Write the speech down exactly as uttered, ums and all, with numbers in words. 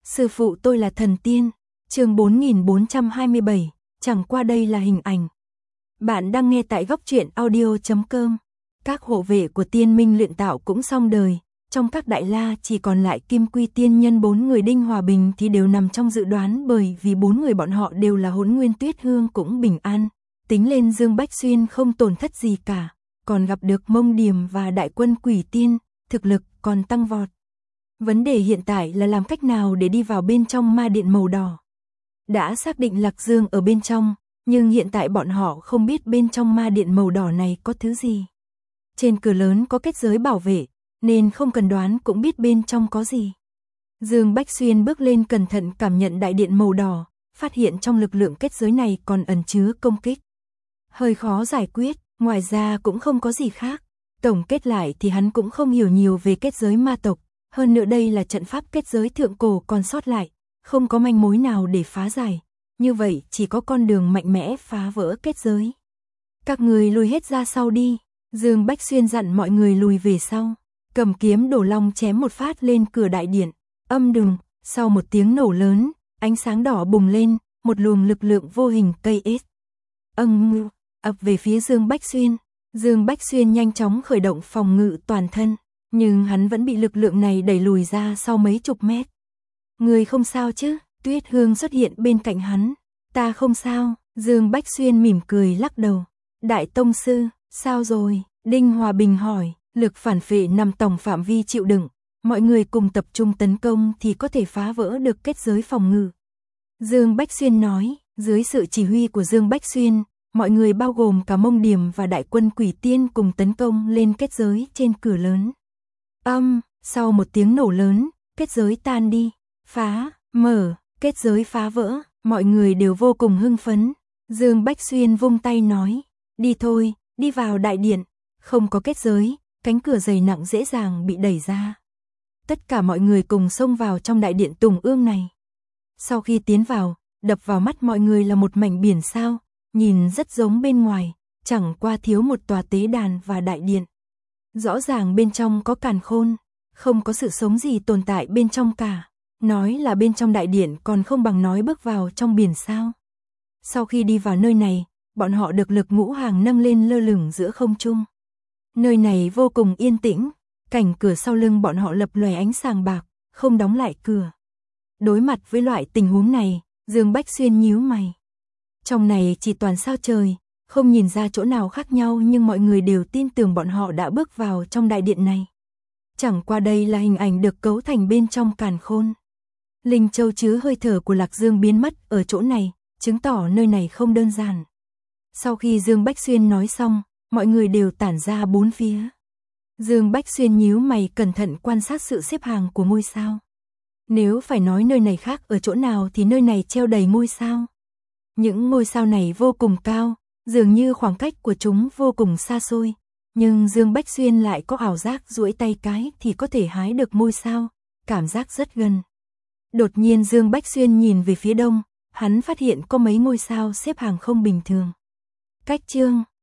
Sư phụ tôi là thần tiên. Chương bốn nghìn bốn trăm hai mươi bảy, chẳng qua đây là hình ảnh. Bạn đang nghe tại góc truyện audio chấm com. Các hộ vệ của Tiên Minh luyện tạo cũng xong đời, trong các đại la chỉ còn lại Kim Quy tiên nhân bốn người Đinh Hòa Bình thì đều nằm trong dự đoán, bởi vì bốn người bọn họ đều là Hỗn Nguyên Tuyết Hương cũng bình an, tính lên Dương Bách Xuyên không tổn thất gì cả, còn gặp được Mông Điềm và đại quân Quỷ Tiên, thực lực còn tăng vọt. Vấn đề hiện tại là làm cách nào để đi vào bên trong ma điện màu đỏ. Đã xác định Lạc Dương ở bên trong, nhưng hiện tại bọn họ không biết bên trong ma điện màu đỏ này có thứ gì. Trên cửa lớn có kết giới bảo vệ, nên không cần đoán cũng biết bên trong có gì. Dương Bách Xuyên bước lên cẩn thận cảm nhận đại điện màu đỏ, phát hiện trong lực lượng kết giới này còn ẩn chứa công kích. Hơi khó giải quyết, ngoài ra cũng không có gì khác. Tổng kết lại thì hắn cũng không hiểu nhiều về kết giới ma tộc, hơn nữa đây là trận pháp kết giới thượng cổ còn sót lại, không có manh mối nào để phá giải. Như vậy chỉ có con đường mạnh mẽ phá vỡ kết giới. Các người lùi hết ra sau đi. Dương Bách Xuyên dặn mọi người lùi về sau. Cầm kiếm Đổ Long chém một phát lên cửa đại điện. Âm đùng, sau một tiếng nổ lớn, ánh sáng đỏ bùng lên, một luồng lực lượng vô hình cây ết. Âng, ập về phía Dương Bách Xuyên. Dương Bách Xuyên nhanh chóng khởi động phòng ngự toàn thân, nhưng hắn vẫn bị lực lượng này đẩy lùi ra sau mấy chục mét. Người không sao chứ? Tuyết Hương xuất hiện bên cạnh hắn. Ta không sao. Dương Bách Xuyên mỉm cười lắc đầu. Đại tông sư, sao rồi? Đinh Hòa Bình hỏi. Lực phản phệ nằm tổng phạm vi chịu đựng, mọi người cùng tập trung tấn công thì có thể phá vỡ được kết giới phòng ngự. Dương Bách Xuyên nói. Dưới sự chỉ huy của Dương Bách Xuyên, mọi người bao gồm cả Mông Điềm và đại quân Quỷ Tiên cùng tấn công lên kết giới trên cửa lớn. Âm, sau một tiếng nổ lớn, kết giới tan đi. Phá, mở, kết giới phá vỡ, mọi người đều vô cùng hưng phấn. Dương Bách Xuyên vung tay nói, đi thôi, đi vào đại điện. Không có kết giới, cánh cửa dày nặng dễ dàng bị đẩy ra. Tất cả mọi người cùng xông vào trong đại điện Tùng Ương này. Sau khi tiến vào, đập vào mắt mọi người là một mảnh biển sao, nhìn rất giống bên ngoài, chẳng qua thiếu một tòa tế đàn và đại điện. Rõ ràng bên trong có càn khôn, không có sự sống gì tồn tại bên trong cả. Nói là bên trong đại điện còn không bằng nói bước vào trong biển sao. Sau khi đi vào nơi này, bọn họ được lực ngũ hàng nâng lên lơ lửng giữa không trung. Nơi này vô cùng yên tĩnh, cảnh cửa sau lưng bọn họ lập lòe ánh sáng bạc, không đóng lại cửa. Đối mặt với loại tình huống này, Dương Bách Xuyên nhíu mày. Trong này chỉ toàn sao trời, không nhìn ra chỗ nào khác nhau, nhưng mọi người đều tin tưởng bọn họ đã bước vào trong đại điện này. Chẳng qua đây là hình ảnh được cấu thành bên trong càn khôn. Linh châu chứa hơi thở của Lạc Dương biến mất ở chỗ này, chứng tỏ nơi này không đơn giản. Sau khi Dương Bách Xuyên nói xong, mọi người đều tản ra bốn phía. Dương Bách Xuyên nhíu mày cẩn thận quan sát sự xếp hàng của ngôi sao. Nếu phải nói nơi này khác ở chỗ nào thì nơi này treo đầy ngôi sao. Những ngôi sao này vô cùng cao, dường như khoảng cách của chúng vô cùng xa xôi. Nhưng Dương Bách Xuyên lại có ảo giác duỗi tay cái thì có thể hái được ngôi sao, cảm giác rất gần. Đột nhiên Dương Bách Xuyên nhìn về phía đông, hắn phát hiện có mấy ngôi sao xếp hàng không bình thường. Cách chương